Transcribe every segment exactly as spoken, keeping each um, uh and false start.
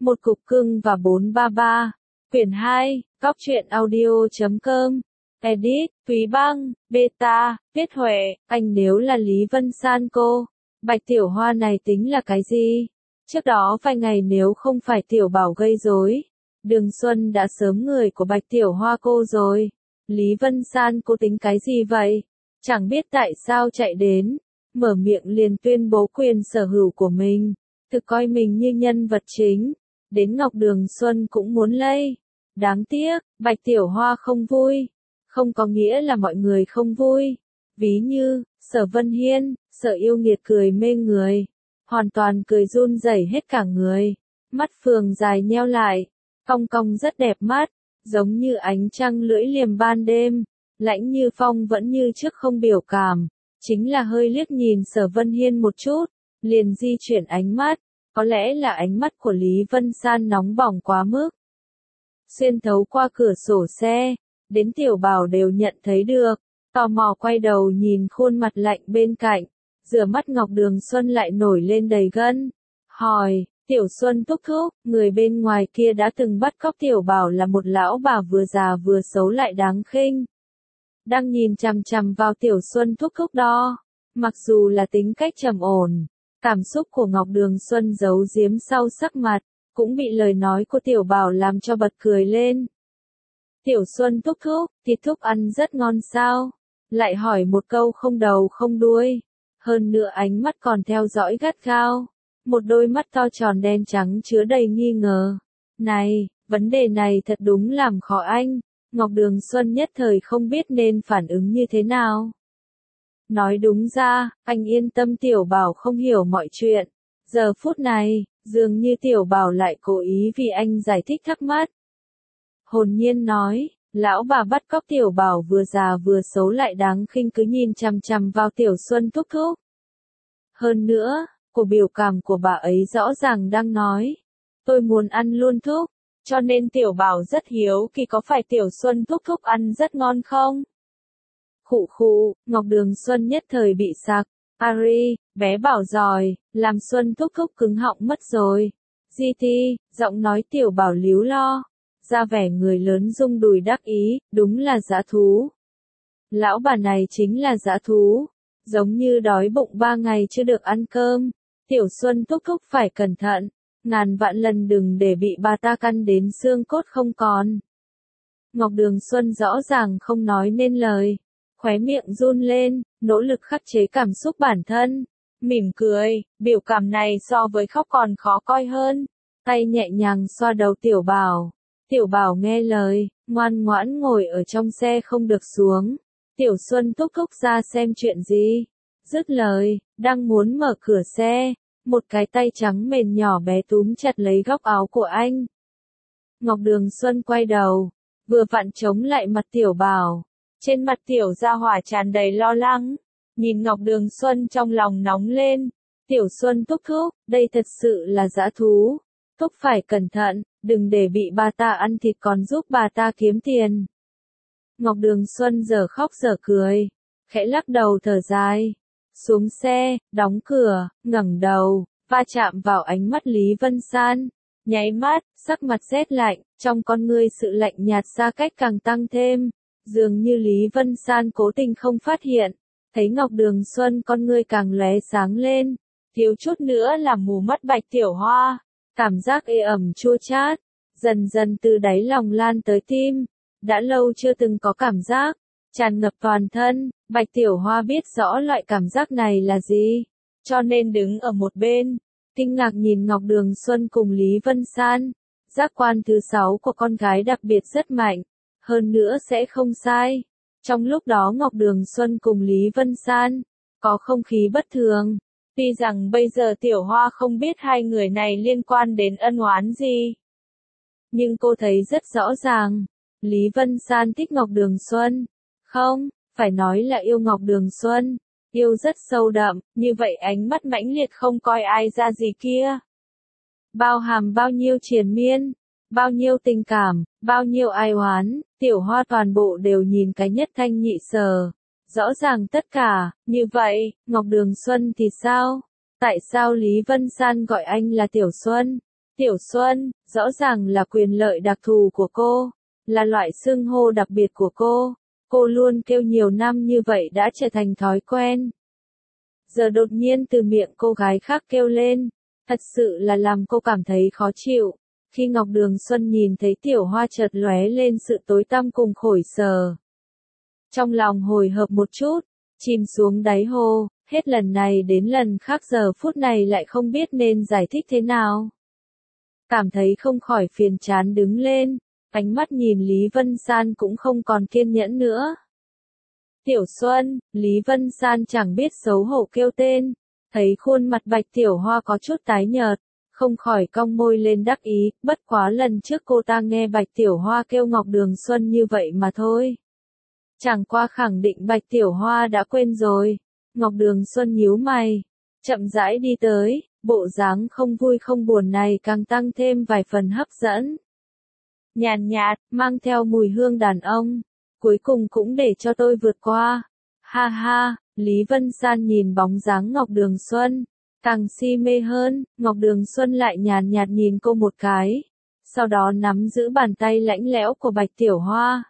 Một cục cưng và bốn ba ba. Quyển hai, góc truyện audio chấm com. Edit, Thúy Băng, Beta, viết Huệ, anh nếu là Lý Vân San cô. Bạch Tiểu Hoa này tính là cái gì? Trước đó vài ngày nếu không phải Tiểu Bảo gây rối, Đường Xuân đã sớm người của Bạch Tiểu Hoa cô rồi. Lý Vân San cô tính cái gì vậy? Chẳng biết tại sao chạy đến, mở miệng liền tuyên bố quyền sở hữu của mình, thực coi mình như nhân vật chính. Đến Ngọc Đường Xuân cũng muốn lây. Đáng tiếc, Bạch Tiểu Hoa không vui. Không có nghĩa là mọi người không vui. Ví như, Sở Vân Hiên, Sở Yêu Nghiệt cười mê người. Hoàn toàn cười run rẩy hết cả người. Mắt phường dài nheo lại. Cong cong rất đẹp mắt. Giống như ánh trăng lưỡi liềm ban đêm. Lãnh Như Phong vẫn như trước không biểu cảm. Chính là hơi liếc nhìn Sở Vân Hiên một chút. Liền di chuyển ánh mắt. Có lẽ là ánh mắt của Lý Vân San nóng bỏng quá mức. Xuyên thấu qua cửa sổ xe, đến Tiểu Bảo đều nhận thấy được, tò mò quay đầu nhìn khuôn mặt lạnh bên cạnh, rửa mắt Ngọc Đường Xuân lại nổi lên đầy gân. Hỏi, Tiểu Xuân thúc thúc, người bên ngoài kia đã từng bắt cóc Tiểu Bảo là một lão bà vừa già vừa xấu lại đáng khinh. Đang nhìn chằm chằm vào Tiểu Xuân thúc thúc đó, mặc dù là tính cách trầm ổn. Cảm xúc của Ngọc Đường Xuân giấu giếm sau sắc mặt, cũng bị lời nói của Tiểu Bảo làm cho bật cười lên. Tiểu Xuân thúc thúc, thịt thúc ăn rất ngon sao? Lại hỏi một câu không đầu không đuôi. Hơn nữa ánh mắt còn theo dõi gắt gao. Một đôi mắt to tròn đen trắng chứa đầy nghi ngờ. Này, vấn đề này thật đúng làm khó anh. Ngọc Đường Xuân nhất thời không biết nên phản ứng như thế nào. Nói đúng ra, anh yên tâm Tiểu Bảo không hiểu mọi chuyện. Giờ phút này, dường như Tiểu Bảo lại cố ý vì anh giải thích thắc mắc. Hồn nhiên nói, lão bà bắt cóc Tiểu Bảo vừa già vừa xấu lại đáng khinh cứ nhìn chằm chằm vào Tiểu Xuân thúc thúc. Hơn nữa, của biểu cảm của bà ấy rõ ràng đang nói, tôi muốn ăn luôn thúc, cho nên Tiểu Bảo rất hiếu kỳ có phải Tiểu Xuân thúc thúc ăn rất ngon không? Khụ khụ, Ngọc Đường Xuân nhất thời bị sặc. Ari, bé Bảo giỏi, làm Xuân thúc thúc cứng họng mất rồi. gi ti, giọng nói Tiểu Bảo líu lo. Ra vẻ người lớn rung đùi đắc ý, đúng là dã thú. Lão bà này chính là dã thú. Giống như đói bụng ba ngày chưa được ăn cơm. Tiểu Xuân thúc thúc phải cẩn thận. Ngàn vạn lần đừng để bị bà ta căn đến xương cốt không còn. Ngọc Đường Xuân rõ ràng không nói nên lời. Khóe miệng run lên, nỗ lực khắc chế cảm xúc bản thân. Mỉm cười, biểu cảm này so với khóc còn khó coi hơn. Tay nhẹ nhàng xoa đầu Tiểu Bảo. Tiểu Bảo nghe lời, ngoan ngoãn ngồi ở trong xe không được xuống. Tiểu Xuân thúc thúc ra xem chuyện gì. Dứt lời, đang muốn mở cửa xe. Một cái tay trắng mềm nhỏ bé túm chặt lấy góc áo của anh. Ngọc Đường Xuân quay đầu, vừa vặn chống lại mặt Tiểu Bảo. Trên mặt Tiểu Gia Hỏa tràn đầy lo lắng, nhìn Ngọc Đường Xuân trong lòng nóng lên. Tiểu Xuân thúc thúc, đây thật sự là dã thú. Thúc phải cẩn thận, đừng để bị bà ta ăn thịt còn giúp bà ta kiếm tiền. Ngọc Đường Xuân giờ khóc giờ cười, khẽ lắc đầu thở dài. Xuống xe, đóng cửa, ngẩng đầu, va chạm vào ánh mắt Lý Vân San. Nháy mắt, sắc mặt rét lạnh, trong con ngươi sự lạnh nhạt xa cách càng tăng thêm. Dường như Lý Vân San cố tình không phát hiện, thấy Ngọc Đường Xuân con ngươi càng lóe sáng lên, thiếu chút nữa làm mù mắt Bạch Tiểu Hoa, cảm giác ê ẩm chua chát, dần dần từ đáy lòng lan tới tim, đã lâu chưa từng có cảm giác, tràn ngập toàn thân, Bạch Tiểu Hoa biết rõ loại cảm giác này là gì, cho nên đứng ở một bên, kinh ngạc nhìn Ngọc Đường Xuân cùng Lý Vân San, giác quan thứ sáu của con gái đặc biệt rất mạnh. Hơn nữa sẽ không sai. Trong lúc đó Ngọc Đường Xuân cùng Lý Vân San, có không khí bất thường. Tuy rằng bây giờ Tiểu Hoa không biết hai người này liên quan đến ân oán gì. Nhưng cô thấy rất rõ ràng, Lý Vân San thích Ngọc Đường Xuân. Không, phải nói là yêu Ngọc Đường Xuân. Yêu rất sâu đậm, như vậy ánh mắt mãnh liệt không coi ai ra gì kia. Bao hàm bao nhiêu triền miên. Bao nhiêu tình cảm, bao nhiêu ai oán, Tiểu Hoa toàn bộ đều nhìn cái nhất thanh nhị sở. Rõ ràng tất cả, như vậy, Ngọc Đường Xuân thì sao? Tại sao Lý Vân San gọi anh là Tiểu Xuân? Tiểu Xuân, rõ ràng là quyền lợi đặc thù của cô, là loại xưng hô đặc biệt của cô. Cô luôn kêu nhiều năm như vậy đã trở thành thói quen. Giờ đột nhiên từ miệng cô gái khác kêu lên, thật sự là làm cô cảm thấy khó chịu. Khi Ngọc Đường Xuân nhìn thấy Tiểu Hoa chợt lóe lên sự tối tăm cùng khổ sở. Trong lòng hồi hộp một chút, chìm xuống đáy hồ, hết lần này đến lần khác giờ phút này lại không biết nên giải thích thế nào. Cảm thấy không khỏi phiền chán đứng lên, ánh mắt nhìn Lý Vân San cũng không còn kiên nhẫn nữa. Tiểu Xuân, Lý Vân San chẳng biết xấu hổ kêu tên, thấy khuôn mặt Bạch Tiểu Hoa có chút tái nhợt, không khỏi cong môi lên đắc ý, bất quá lần trước cô ta nghe Bạch Tiểu Hoa kêu Ngọc Đường Xuân như vậy mà thôi. Chẳng qua khẳng định Bạch Tiểu Hoa đã quên rồi. Ngọc Đường Xuân nhíu mày, chậm rãi đi tới, bộ dáng không vui không buồn này càng tăng thêm vài phần hấp dẫn. Nhàn nhạt, mang theo mùi hương đàn ông, cuối cùng cũng để cho tôi vượt qua. Ha ha, Lý Vân San nhìn bóng dáng Ngọc Đường Xuân, càng si mê hơn, Ngọc Đường Xuân lại nhàn nhạt nhìn cô một cái, sau đó nắm giữ bàn tay lãnh lẽo của Bạch Tiểu Hoa.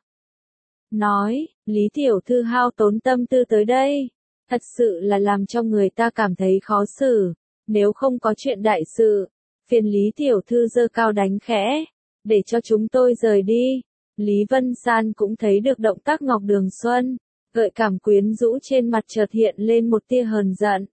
Nói, Lý Tiểu Thư hao tốn tâm tư tới đây, thật sự là làm cho người ta cảm thấy khó xử, nếu không có chuyện đại sự, phiền Lý Tiểu Thư giơ cao đánh khẽ, để cho chúng tôi rời đi. Lý Vân San cũng thấy được động tác Ngọc Đường Xuân, gợi cảm quyến rũ trên mặt chợt hiện lên một tia hờn giận.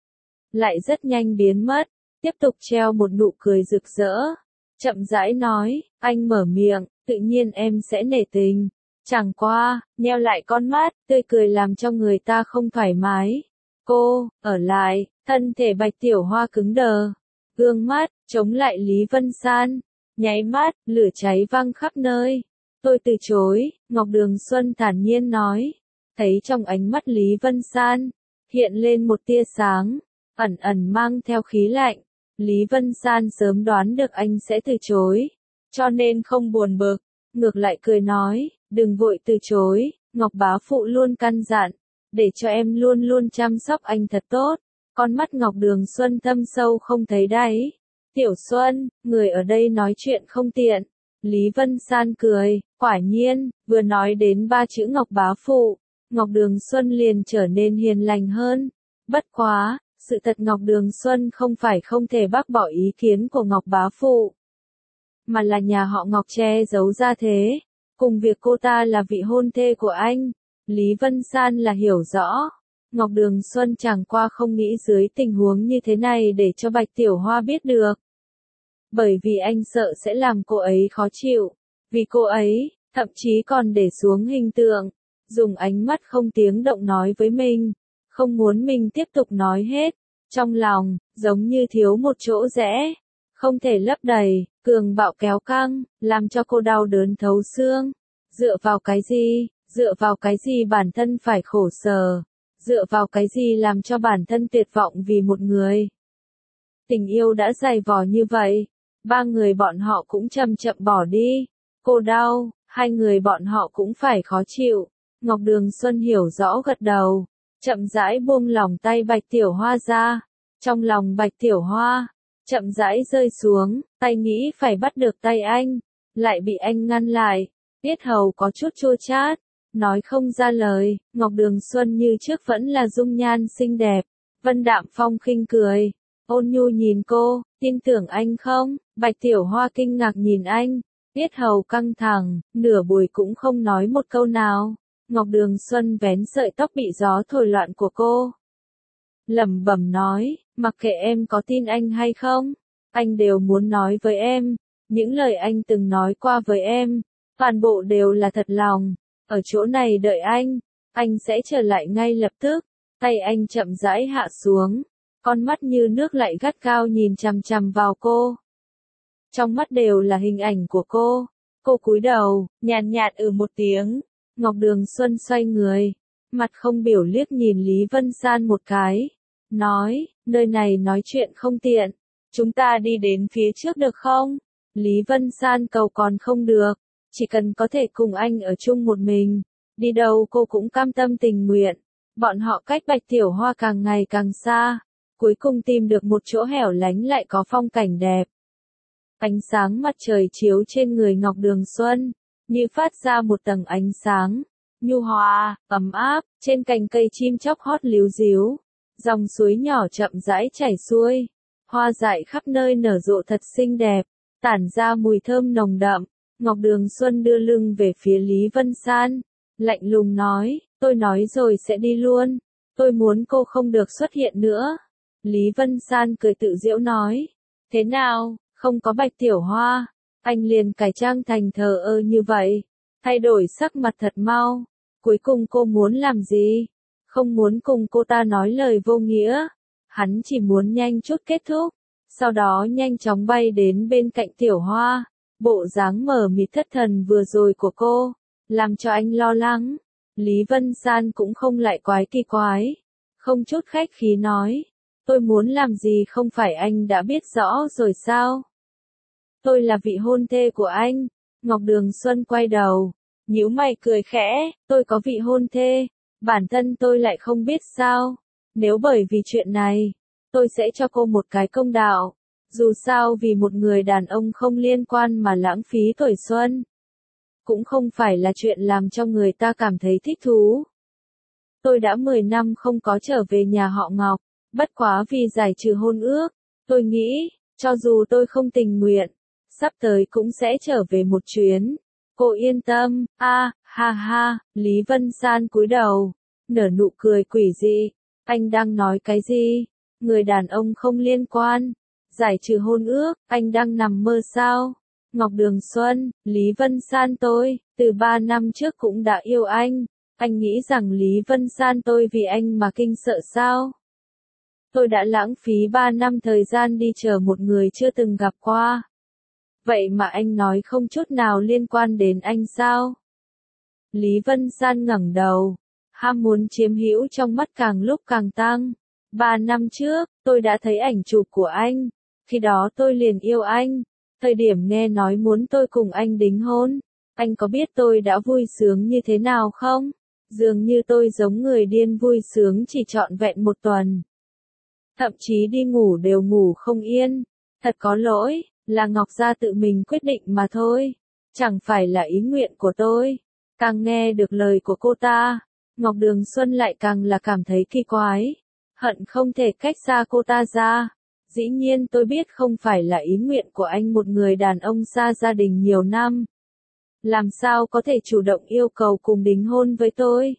Lại rất nhanh biến mất, tiếp tục treo một nụ cười rực rỡ, chậm rãi nói, anh mở miệng, tự nhiên em sẽ nể tình. Chẳng qua, nheo lại con mắt, tươi cười làm cho người ta không thoải mái. Cô, ở lại, thân thể Bạch Tiểu Hoa cứng đờ, gương mắt, chống lại Lý Vân San, nháy mắt, lửa cháy văng khắp nơi. Tôi từ chối, Ngọc Đường Xuân thản nhiên nói, thấy trong ánh mắt Lý Vân San, hiện lên một tia sáng, ẩn ẩn mang theo khí lạnh. Lý Vân San sớm đoán được anh sẽ từ chối, cho nên không buồn bực, ngược lại cười nói, đừng vội từ chối, Ngọc bá phụ luôn căn dặn, để cho em luôn luôn chăm sóc anh thật tốt. Con mắt Ngọc Đường Xuân thâm sâu không thấy đáy. Tiểu Xuân, người ở đây nói chuyện không tiện. Lý Vân San cười, quả nhiên, vừa nói đến ba chữ Ngọc bá phụ, Ngọc Đường Xuân liền trở nên hiền lành hơn. Bất quá, sự thật Ngọc Đường Xuân không phải không thể bác bỏ ý kiến của Ngọc bá phụ, mà là nhà họ Ngọc che giấu ra thế. Cùng việc cô ta là vị hôn thê của anh, Lý Vân San là hiểu rõ. Ngọc Đường Xuân chẳng qua không nghĩ dưới tình huống như thế này để cho Bạch Tiểu Hoa biết được. Bởi vì anh sợ sẽ làm cô ấy khó chịu. Vì cô ấy, thậm chí còn để xuống hình tượng, dùng ánh mắt không tiếng động nói với mình, không muốn mình tiếp tục nói hết. Trong lòng, giống như thiếu một chỗ rẽ, không thể lấp đầy, cường bạo kéo căng, làm cho cô đau đớn thấu xương. Dựa vào cái gì, dựa vào cái gì bản thân phải khổ sở, dựa vào cái gì làm cho bản thân tuyệt vọng vì một người. Tình yêu đã dày vò như vậy, ba người bọn họ cũng chậm chậm bỏ đi. Cô đau, hai người bọn họ cũng phải khó chịu. Ngọc Đường Xuân hiểu rõ gật đầu, chậm rãi buông lỏng tay Bạch Tiểu Hoa ra. Trong lòng Bạch Tiểu Hoa, chậm rãi rơi xuống, tay nghĩ phải bắt được tay anh, lại bị anh ngăn lại. Tiết hầu có chút chua chát, nói không ra lời. Ngọc Đường Xuân như trước vẫn là dung nhan xinh đẹp, vân đạm phong khinh cười, ôn nhu nhìn cô, tin tưởng anh không? Bạch Tiểu Hoa kinh ngạc nhìn anh, tiết hầu căng thẳng, nửa buổi cũng không nói một câu nào. Ngọc Đường Xuân vén sợi tóc bị gió thổi loạn của cô, lẩm bẩm nói, mặc kệ em có tin anh hay không, anh đều muốn nói với em, những lời anh từng nói qua với em, toàn bộ đều là thật lòng. Ở chỗ này đợi anh, anh sẽ trở lại ngay lập tức. Tay anh chậm rãi hạ xuống, con mắt như nước lại gắt gao nhìn chằm chằm vào cô. Trong mắt đều là hình ảnh của cô. Cô cúi đầu, nhàn nhạt ừ một tiếng. Ngọc Đường Xuân xoay người, mặt không biểu liếc nhìn Lý Vân San một cái, nói, nơi này nói chuyện không tiện, chúng ta đi đến phía trước được không? Lý Vân San cầu còn không được, chỉ cần có thể cùng anh ở chung một mình, đi đâu cô cũng cam tâm tình nguyện. Bọn họ cách Bạch Tiểu Hoa càng ngày càng xa, cuối cùng tìm được một chỗ hẻo lánh lại có phong cảnh đẹp. Ánh sáng mặt trời chiếu trên người Ngọc Đường Xuân, như phát ra một tầng ánh sáng, nhu hòa, ấm áp, trên cành cây chim chóc hót líu ríu, dòng suối nhỏ chậm rãi chảy xuôi, hoa dại khắp nơi nở rộ thật xinh đẹp, tản ra mùi thơm nồng đậm. Ngọc Đường Xuân đưa lưng về phía Lý Vân San, lạnh lùng nói, tôi nói rồi sẽ đi luôn, tôi muốn cô không được xuất hiện nữa. Lý Vân San cười tự giễu nói, thế nào, không có Bạch Tiểu Hoa, anh liền cải trang thành thờ ơ như vậy, thay đổi sắc mặt thật mau, cuối cùng cô muốn làm gì? Không muốn cùng cô ta nói lời vô nghĩa, hắn chỉ muốn nhanh chút kết thúc, sau đó nhanh chóng bay đến bên cạnh Tiểu Hoa. Bộ dáng mờ mịt thất thần vừa rồi của cô, làm cho anh lo lắng. Lý Vân San cũng không lại quái kỳ quái, không chút khách khí nói, tôi muốn làm gì không phải anh đã biết rõ rồi sao? Tôi là vị hôn thê của anh. Ngọc Đường Xuân quay đầu, nhíu mày cười khẽ, tôi có vị hôn thê, bản thân tôi lại không biết sao? Nếu bởi vì chuyện này, tôi sẽ cho cô một cái công đạo. Dù sao vì một người đàn ông không liên quan mà lãng phí tuổi xuân, cũng không phải là chuyện làm cho người ta cảm thấy thích thú. Tôi đã mười năm không có trở về nhà họ Ngọc, bất quá vì giải trừ hôn ước, tôi nghĩ, cho dù tôi không tình nguyện, sắp tới cũng sẽ trở về một chuyến. Cô yên tâm, a, à, ha ha, Lý Vân San cúi đầu, nở nụ cười quỷ dị, anh đang nói cái gì? Người đàn ông không liên quan. Giải trừ hôn ước, anh đang nằm mơ sao? Ngọc Đường Xuân, Lý Vân San tôi, từ ba năm trước cũng đã yêu anh, anh nghĩ rằng Lý Vân San tôi vì anh mà kinh sợ sao? Tôi đã lãng phí ba năm thời gian đi chờ một người chưa từng gặp qua. Vậy mà anh nói không chút nào liên quan đến anh sao? Lý Vân San ngẩng đầu, ham muốn chiếm hữu trong mắt càng lúc càng tăng. Ba năm trước, tôi đã thấy ảnh chụp của anh. Khi đó tôi liền yêu anh, thời điểm nghe nói muốn tôi cùng anh đính hôn, anh có biết tôi đã vui sướng như thế nào không? Dường như tôi giống người điên vui sướng chỉ trọn vẹn một tuần. Thậm chí đi ngủ đều ngủ không yên, thật có lỗi, là Ngọc Gia tự mình quyết định mà thôi, chẳng phải là ý nguyện của tôi. Càng nghe được lời của cô ta, Ngọc Đường Xuân lại càng là cảm thấy kỳ quái, hận không thể cách xa cô ta ra. Dĩ nhiên tôi biết không phải là ý nguyện của anh một người đàn ông xa gia đình nhiều năm. Làm sao có thể chủ động yêu cầu cùng đính hôn với tôi?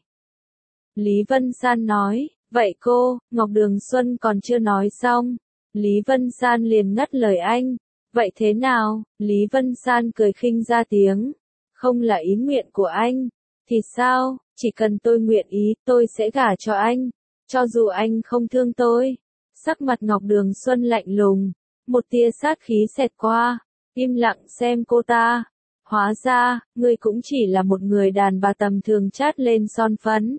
Lý Vân San nói, vậy cô, Ngọc Đường Xuân còn chưa nói xong. Lý Vân San liền ngắt lời anh, vậy thế nào? Lý Vân San cười khinh ra tiếng, không là ý nguyện của anh, thì sao, chỉ cần tôi nguyện ý, tôi sẽ gả cho anh, cho dù anh không thương tôi. Sắc mặt Ngọc Đường Xuân lạnh lùng, một tia sát khí xẹt qua, im lặng xem cô ta. Hóa ra, ngươi cũng chỉ là một người đàn bà tầm thường chát lên son phấn.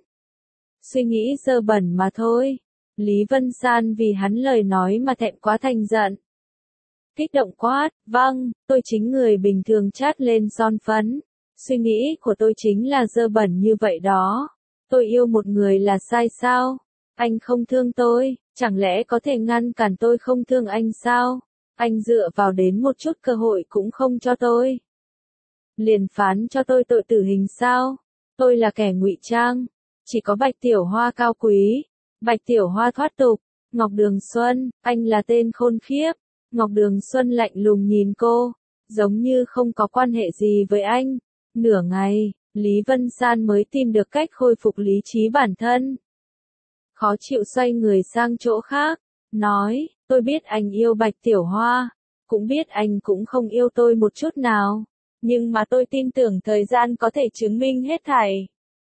Suy nghĩ dơ bẩn mà thôi. Lý Vân San vì hắn lời nói mà thẹn quá thành giận. Kích động quát, vâng, tôi chính người bình thường chát lên son phấn. Suy nghĩ của tôi chính là dơ bẩn như vậy đó. Tôi yêu một người là sai sao? Anh không thương tôi, chẳng lẽ có thể ngăn cản tôi không thương anh sao? Anh dựa vào đến một chút cơ hội cũng không cho tôi. Liền phán cho tôi tội tử hình sao? Tôi là kẻ ngụy trang, chỉ có Bạch Tiểu Hoa cao quý, Bạch Tiểu Hoa thoát tục. Ngọc Đường Xuân, anh là tên khôn khiếp. Ngọc Đường Xuân lạnh lùng nhìn cô, giống như không có quan hệ gì với anh. Nửa ngày, Lý Vân San mới tìm được cách khôi phục lý trí bản thân. Khó chịu xoay người sang chỗ khác, nói, tôi biết anh yêu Bạch Tiểu Hoa, cũng biết anh cũng không yêu tôi một chút nào, nhưng mà tôi tin tưởng thời gian có thể chứng minh hết thảy.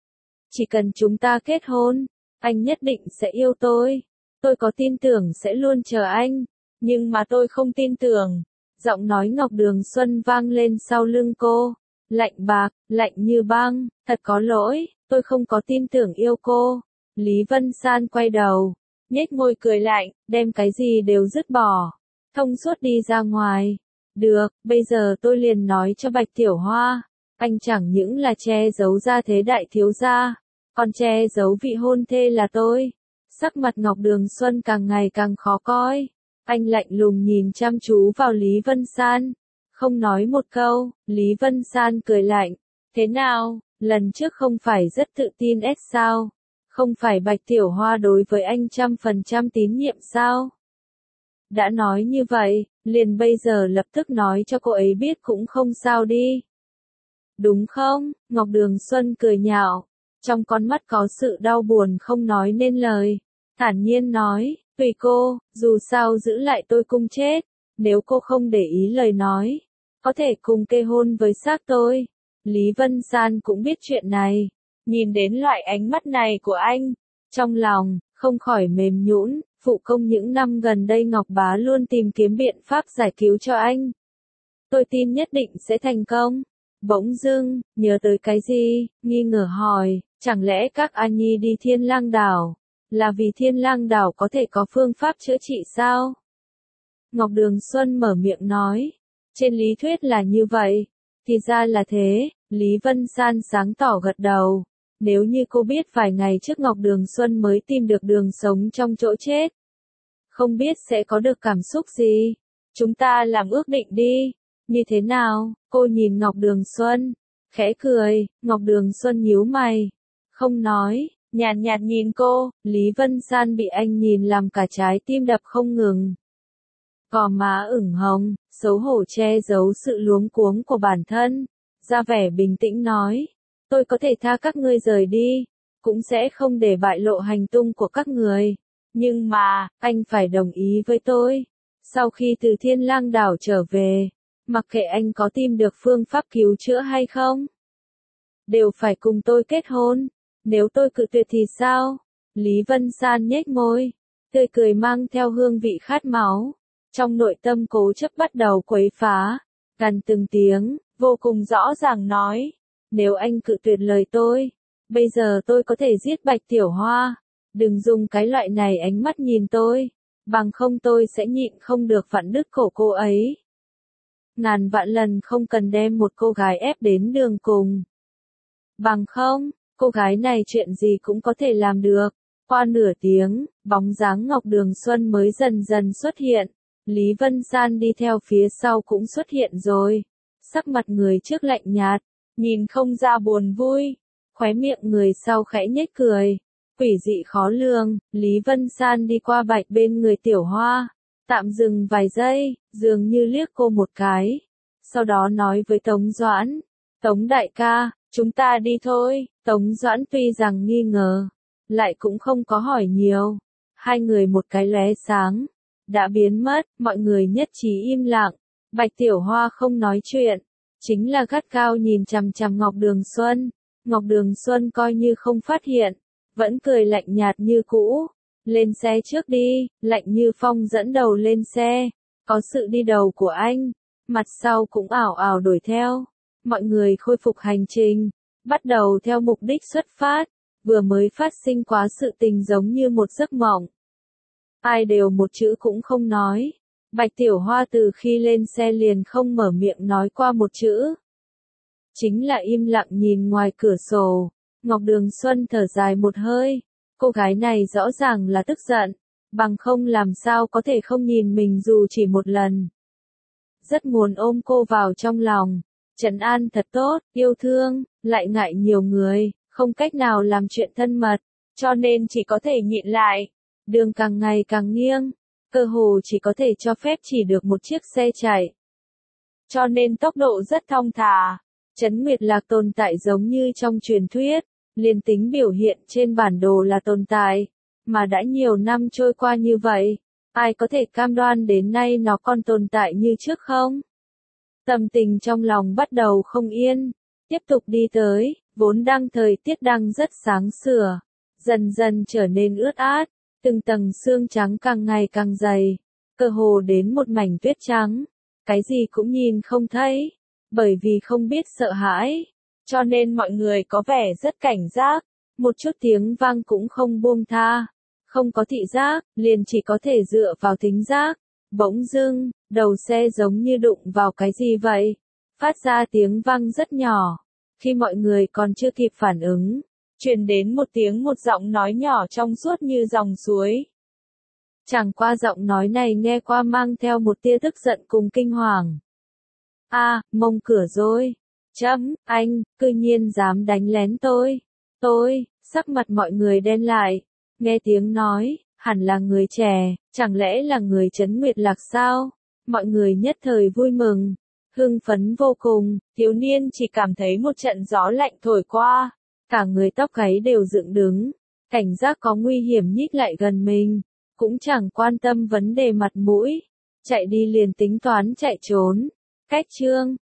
Chỉ cần chúng ta kết hôn, anh nhất định sẽ yêu tôi, tôi có tin tưởng sẽ luôn chờ anh, nhưng mà tôi không tin tưởng. Giọng nói Ngọc Đường Xuân vang lên sau lưng cô, lạnh bạc, lạnh như băng, thật có lỗi, tôi không có tin tưởng yêu cô. Lý Vân San quay đầu, nhếch môi cười lạnh, đem cái gì đều dứt bỏ, thông suốt đi ra ngoài. Được, bây giờ tôi liền nói cho Bạch Tiểu Hoa, anh chẳng những là che giấu gia thế đại thiếu gia, còn che giấu vị hôn thê là tôi. Sắc mặt Ngọc Đường Xuân càng ngày càng khó coi, Anh lạnh lùng nhìn chăm chú vào Lý Vân San, không nói một câu. Lý Vân San cười lạnh, thế nào, lần trước không phải rất tự tin ép sao? Không phải Bạch Tiểu Hoa đối với anh trăm phần trăm tín nhiệm sao? Đã nói như vậy, liền bây giờ lập tức nói cho cô ấy biết cũng không sao đi. Đúng không? Ngọc Đường Xuân cười nhạo, trong con mắt có sự đau buồn không nói nên lời. Thản nhiên nói, tùy cô, dù sao giữ lại tôi cung chết. Nếu cô không để ý lời nói, có thể cùng kê hôn với xác tôi. Lý Vân San cũng biết chuyện này. Nhìn đến loại ánh mắt này của anh, trong lòng, không khỏi mềm nhũn. Phụ công những năm gần đây Ngọc Bá luôn tìm kiếm biện pháp giải cứu cho anh. Tôi tin nhất định sẽ thành công. Bỗng dưng, nhớ tới cái gì, nghi ngờ hỏi, chẳng lẽ các anh nhi đi Thiên Lang Đảo, là vì Thiên Lang Đảo có thể có phương pháp chữa trị sao? Ngọc Đường Xuân mở miệng nói, trên lý thuyết là như vậy, thì ra là thế. Lý Vân San sáng tỏ gật đầu. Nếu như cô biết vài ngày trước Ngọc Đường Xuân mới tìm được đường sống trong chỗ chết, không biết sẽ có được cảm xúc gì. Chúng ta làm ước định đi. Như thế nào? Cô nhìn Ngọc Đường Xuân, khẽ cười. Ngọc Đường Xuân nhíu mày, không nói, nhàn nhạt, nhạt nhìn cô. Lý Vân San bị anh nhìn làm cả trái tim đập không ngừng. Gò má ửng hồng, xấu hổ che giấu sự luống cuống của bản thân, ra vẻ bình tĩnh nói, tôi có thể tha các ngươi rời đi, cũng sẽ không để bại lộ hành tung của các người. Nhưng mà, anh phải đồng ý với tôi. Sau khi từ Thiên Lang Đảo trở về, mặc kệ anh có tìm được phương pháp cứu chữa hay không, đều phải cùng tôi kết hôn. Nếu tôi cự tuyệt thì sao? Lý Vân San nhếch môi, tươi cười mang theo hương vị khát máu. Trong nội tâm cố chấp bắt đầu quấy phá, gằn từng tiếng, vô cùng rõ ràng nói, nếu anh cự tuyệt lời tôi, bây giờ tôi có thể giết Bạch Tiểu Hoa. Đừng dùng cái loại này ánh mắt nhìn tôi, bằng không tôi sẽ nhịn không được vặn đứt cổ cô ấy. Ngàn vạn lần không cần đem một cô gái ép đến đường cùng. Bằng không, cô gái này chuyện gì cũng có thể làm được. Qua nửa tiếng, bóng dáng Ngọc Đường Xuân mới dần dần xuất hiện. Lý Vân San đi theo phía sau cũng xuất hiện rồi. Sắc mặt người trước lạnh nhạt, nhìn không ra buồn vui. Khóe miệng người sau khẽ nhếch cười. Quỷ dị khó lường. Lý Vân San đi qua Bạch bên người Tiểu Hoa, tạm dừng vài giây, dường như liếc cô một cái. Sau đó nói với Tống Doãn, Tống đại ca, chúng ta đi thôi. Tống Doãn tuy rằng nghi ngờ, lại cũng không có hỏi nhiều. Hai người một cái lóe sáng, đã biến mất. Mọi người nhất trí im lặng. Bạch Tiểu Hoa không nói chuyện, chính là gắt gao nhìn chằm chằm Ngọc Đường Xuân. Ngọc Đường Xuân coi như không phát hiện, vẫn cười lạnh nhạt như cũ. Lên xe trước đi. Lạnh Như Phong dẫn đầu lên xe. Có sự đi đầu của anh, mặt sau cũng ảo ảo đuổi theo. Mọi người khôi phục hành trình, bắt đầu theo mục đích xuất phát. Vừa mới phát sinh quá sự tình giống như một giấc mộng. Ai đều một chữ cũng không nói. Bạch Tiểu Hoa từ khi lên xe liền không mở miệng nói qua một chữ. Chính là im lặng nhìn ngoài cửa sổ. Ngọc Đường Xuân thở dài một hơi. Cô gái này rõ ràng là tức giận, bằng không làm sao có thể không nhìn mình dù chỉ một lần. Rất muốn ôm cô vào trong lòng, trấn an thật tốt, yêu thương, lại ngại nhiều người, không cách nào làm chuyện thân mật, cho nên chỉ có thể nhịn lại. Đường càng ngày càng nghiêng, cơ hồ chỉ có thể cho phép chỉ được một chiếc xe chạy. Cho nên tốc độ rất thong thả. Trấn Nguyệt Lạc tồn tại giống như trong truyền thuyết, liền tính biểu hiện trên bản đồ là tồn tại, mà đã nhiều năm trôi qua như vậy, ai có thể cam đoan đến nay nó còn tồn tại như trước không? Tâm tình trong lòng bắt đầu không yên, tiếp tục đi tới, vốn đang thời tiết đang rất sáng sủa, dần dần trở nên ướt át, từng tầng sương trắng càng ngày càng dày, cơ hồ đến một mảnh tuyết trắng, cái gì cũng nhìn không thấy, bởi vì không biết sợ hãi, cho nên mọi người có vẻ rất cảnh giác, một chút tiếng vang cũng không buông tha, không có thị giác, liền chỉ có thể dựa vào thính giác. Bỗng dưng, đầu xe giống như đụng vào cái gì vậy, phát ra tiếng vang rất nhỏ. Khi mọi người còn chưa kịp phản ứng, truyền đến một tiếng một giọng nói nhỏ trong suốt như dòng suối. Chẳng qua giọng nói này nghe qua mang theo một tia tức giận cùng kinh hoàng. A, à, mông cửa rồi. Chấm, anh, cư nhiên dám đánh lén tôi. Tôi, sắc mặt mọi người đen lại. Nghe tiếng nói, hẳn là người trẻ, chẳng lẽ là người Trấn Nguyệt Lạc sao? Mọi người nhất thời vui mừng, hưng phấn vô cùng, thiếu niên chỉ cảm thấy một trận gió lạnh thổi qua, cả người tóc gáy đều dựng đứng, cảnh giác có nguy hiểm nhích lại gần mình, cũng chẳng quan tâm vấn đề mặt mũi, chạy đi liền tính toán chạy trốn. Cách chương